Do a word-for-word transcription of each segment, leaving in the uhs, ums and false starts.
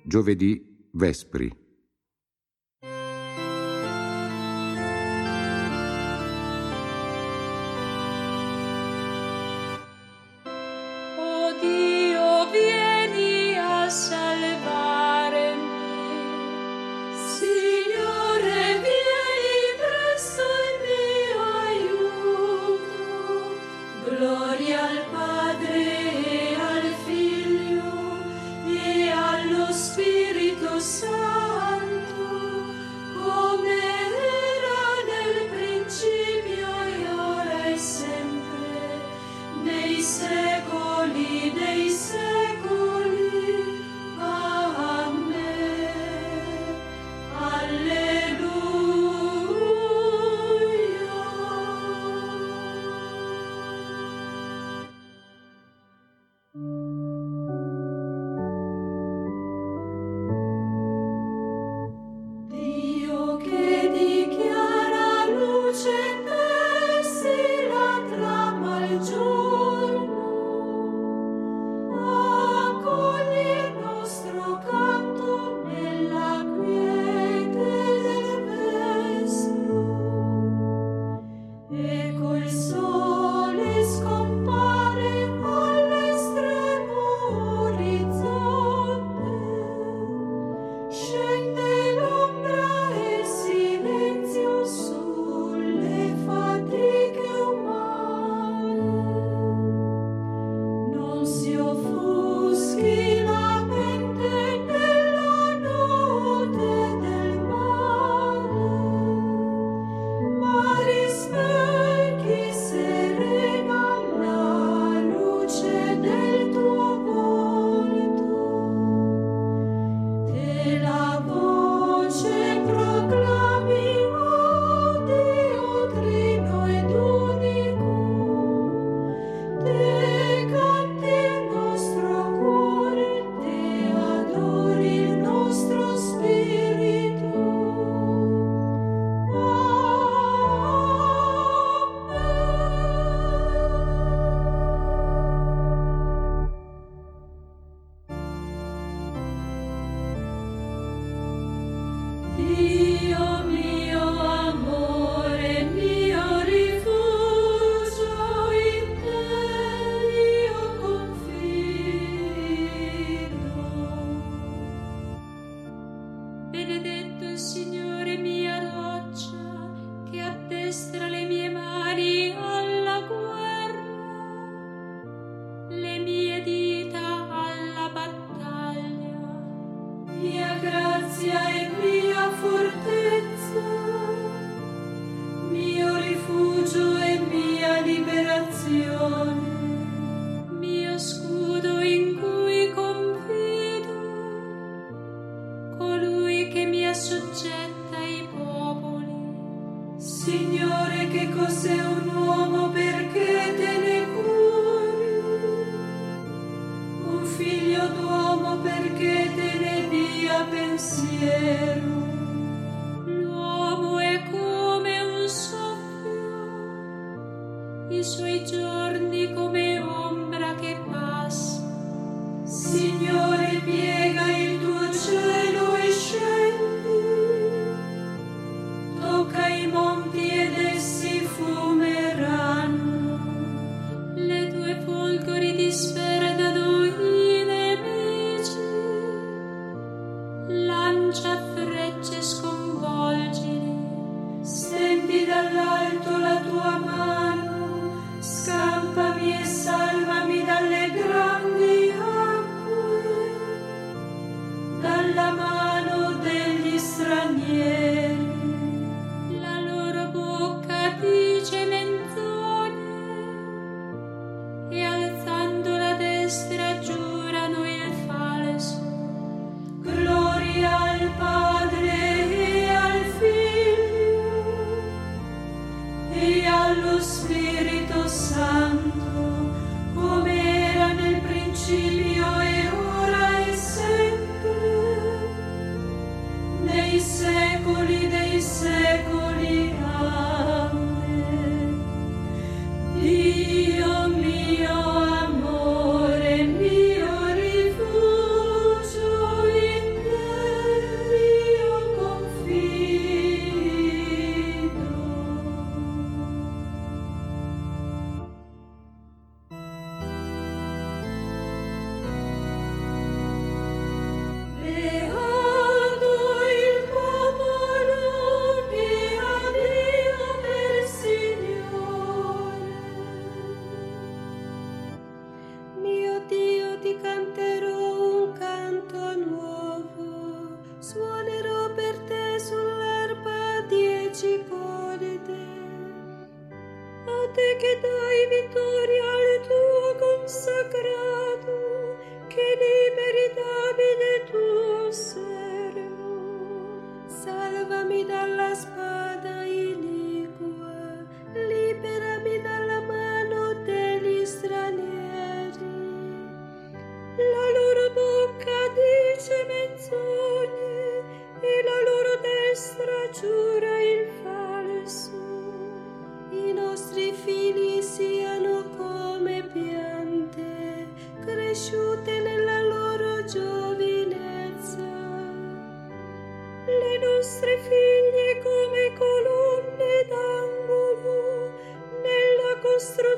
Giovedì Vespri. Lancia fredda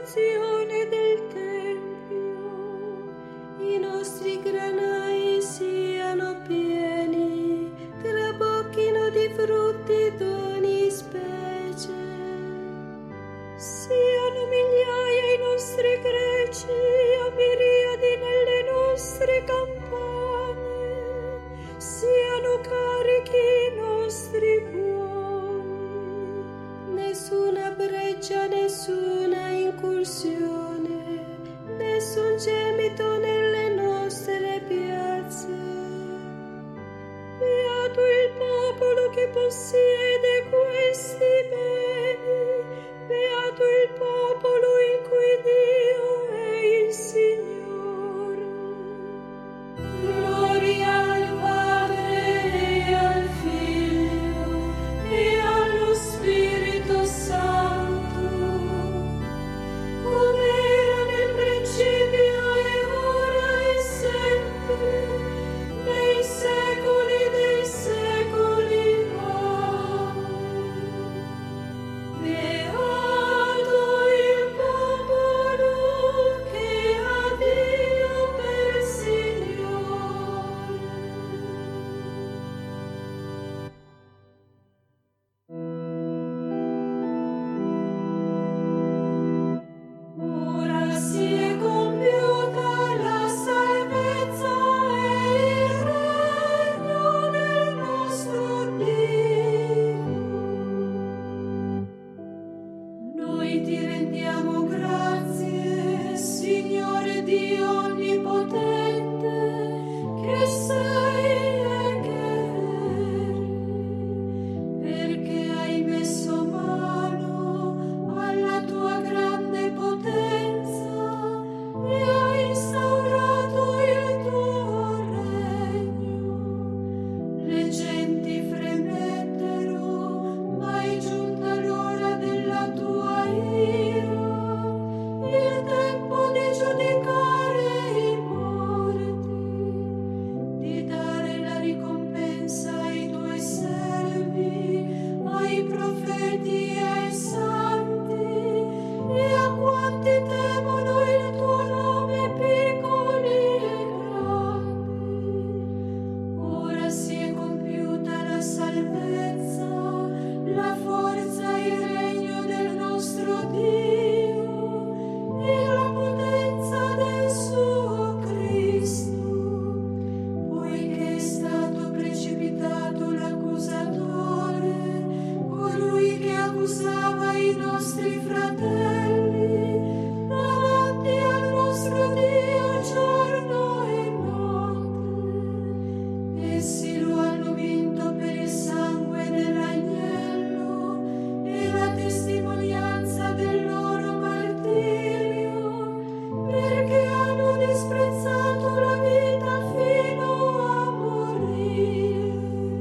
decorazione del Tempio, i nostri granai siano pieni, trabocchino di frutti d'ogni specie. Siano migliaia i nostri greci, a miriadi nelle nostre campagne, siano carichi i nostri buoni. Nessuna breccia, nessuna incursione, nessun gemito nelle nostre piazze. Beato il popolo che possiede questi beni, beato il popolo in cui Dio è il Signore. Gloria al Padre e al Figlio e allo Spirito Santo, come era nel principio e ora e sempre, nei secoli dei secoli. Amen. Beato il popolo che ha Dio per Signore. Ora si è compiuta la salvezza e il regno del nostro Dio. Noi ti rendiamo grazie, Signore Dio onnipotente, che sei e che eri, perché hai messo mano alla tua grande potenza e hai instaurato il tuo regno. Le genti fremettero, ma è giunta l'ora della tua ira, il tempo di giudicare i morti, di dare la ricompensa ai tuoi servi, ai profeti e ai santi, e a quanti temono il tuo nome, piccoli e grandi. Ora si è compiuta la salvezza, la forza e il regno del nostro Dio e la potenza del suo Cristo, poiché è stato precipitato l'accusatore, colui che accusava i nostri fratelli, davanti al nostro Dio giorno e notte. Essi lo hanno vinto per il sangue dell'agnello e la testimonianza del loro martirio, perché hanno disprezzato la vita fino a morire.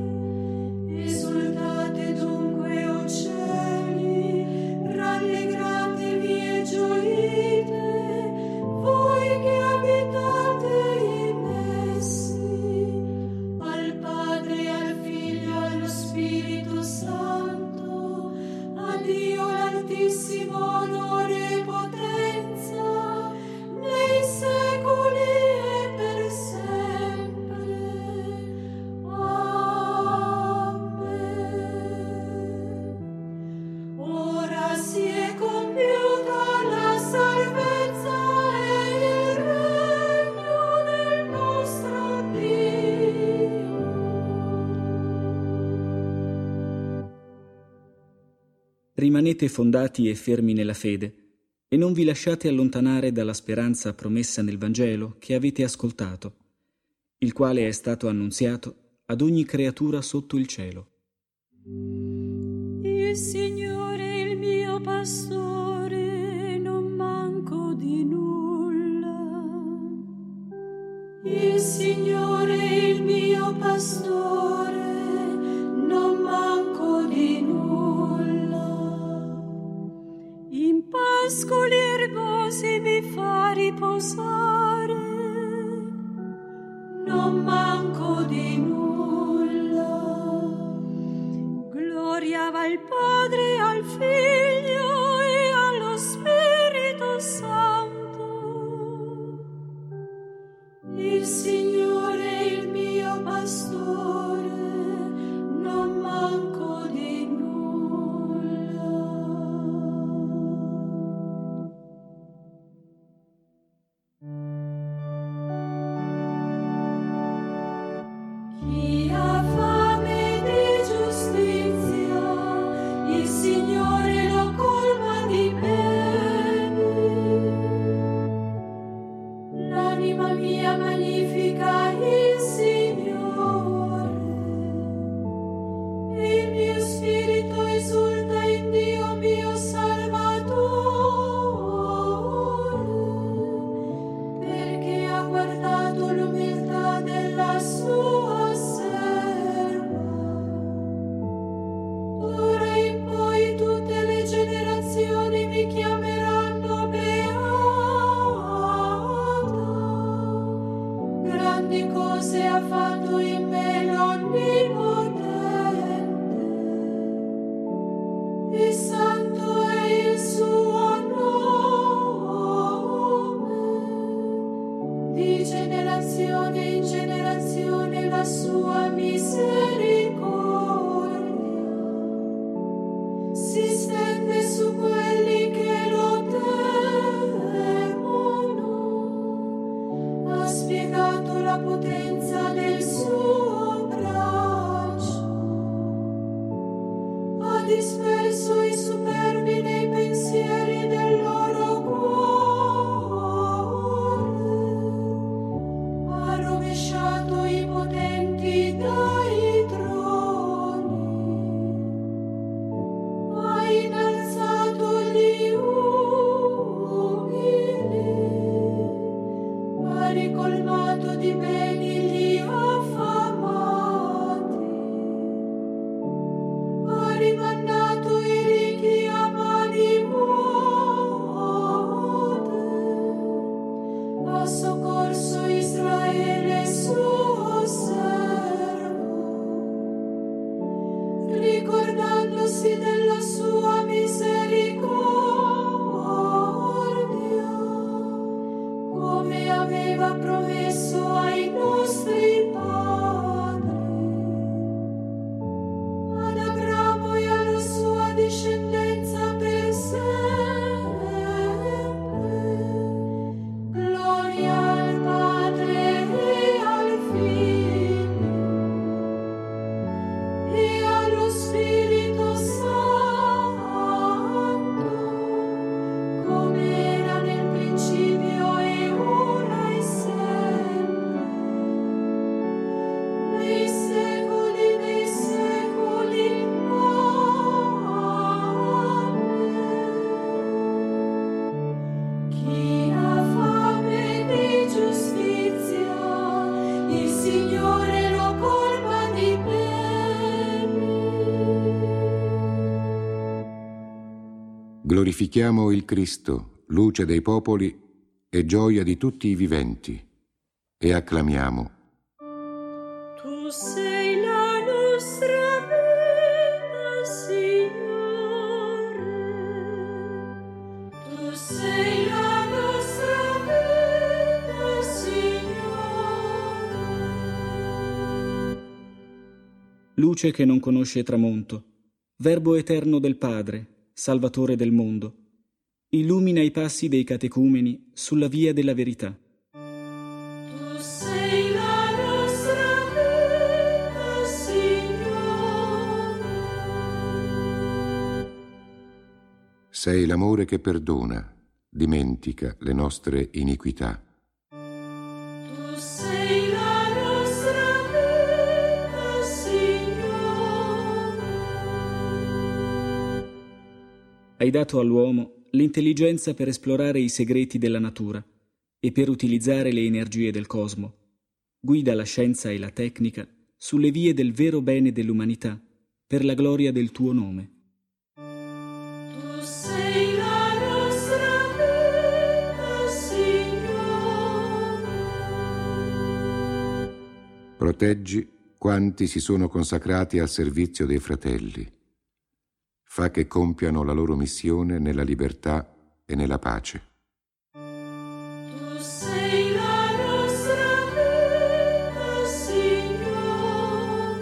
Esultate dunque, o cieli, rallegratevi e gioite, voi che abitate in essi. Al Padre, al Figlio e allo Spirito Santo, a Dio l'Altissimo onore e potenza, nei secoli e per sempre. Amen. Ora si è compiuta la salvezza e il regno del nostro Dio. Rimanete fondati e fermi nella fede e non vi lasciate allontanare dalla speranza promessa nel Vangelo che avete ascoltato, il quale è stato annunziato ad ogni creatura sotto il cielo. Il Signore è il mio pastore, non manco di nulla. Il Signore è il mio pastore, non manco di nulla. In pascoli erbosi mi fa riposare, non manco di nulla. Gloria al Padre, al Figlio e allo Spirito cose ha fatto in me l'Onnipotente. E santo è il suo nome, di generazione in generazione la sua misericordia si stende su quelli che lo temono. Ha spiegato la potenza del suo braccio, ha disperso i superbi nei pensieri del loro cuore, ha rovesciato i potenti dai troni, ha innalzato gli umili, ha ricolmato di beni gli affamati, ha rimandato i ricchi a mani vuote, ha soccorso Israele suo servo, ricordandosi della sua misericordia, come aveva promesso ai nostri padri, ad Abramo e alla sua discendenza per sempre. Gloria al Padre e al Figlio e allo Spirito Santo, come era nel principio e ora e sempre, nei secoli dei secoli. Amen. Chi ha fame di giustizia, il Signore lo colma di beni. Glorifichiamo il Cristo, luce dei popoli e gioia di tutti i viventi, e acclamiamo: Tu sei la nostra vita, Signore. Tu sei la nostra vita, Signore. Luce che non conosce tramonto, Verbo eterno del Padre, Salvatore del mondo, illumina i passi dei catecumeni sulla via della verità. Tu sei la nostra vita, Signore. sei l'amore che perdona, dimentica le nostre iniquità. Tu sei la nostra vita, Signore. Hai dato all'uomo l'intelligenza per esplorare i segreti della natura e per utilizzare le energie del cosmo. Guida la scienza e la tecnica sulle vie del vero bene dell'umanità per la gloria del tuo nome. Tu sei la nostra vita, Signore. Proteggi quanti si sono consacrati al servizio dei fratelli. Fa che compiano la loro missione nella libertà e nella pace. Tu sei la nostra vita, Signore.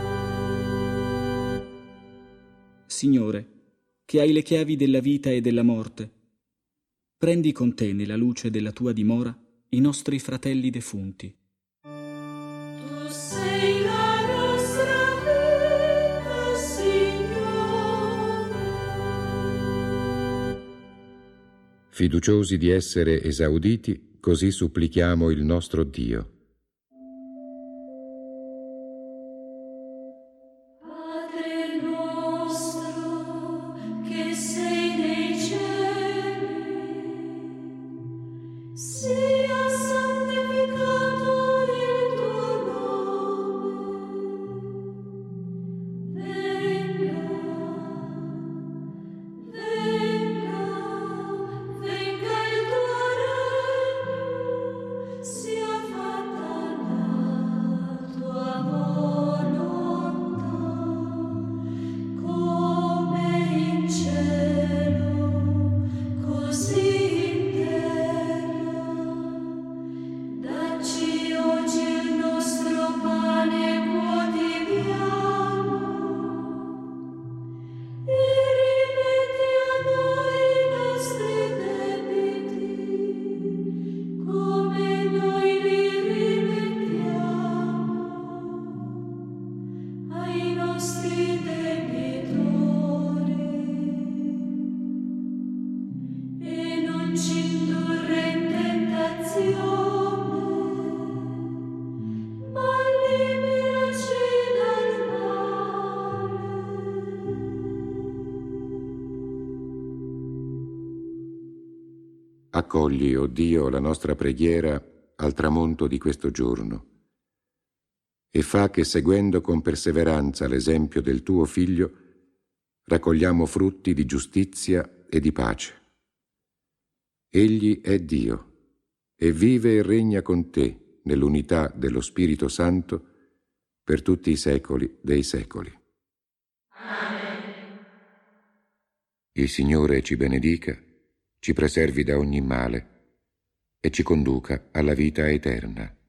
Signore, che hai le chiavi della vita e della morte, prendi con te nella luce della tua dimora i nostri fratelli defunti. Tu sei la nostra vita, Signore. Fiduciosi di essere esauditi, così supplichiamo il nostro Dio. Padre nostro che sei nei cieli, sia santificato il tuo nome. Venga, venga, venga il tuo regno, sia fatta accogli, o Dio, la nostra preghiera al tramonto di questo giorno e fa che, seguendo con perseveranza l'esempio del tuo Figlio, raccogliamo frutti di giustizia e di pace. Egli è Dio e vive e regna con te nell'unità dello Spirito Santo per tutti i secoli dei secoli. Amen. Il Signore ci benedica, ci preservi da ogni male e ci conduca alla vita eterna.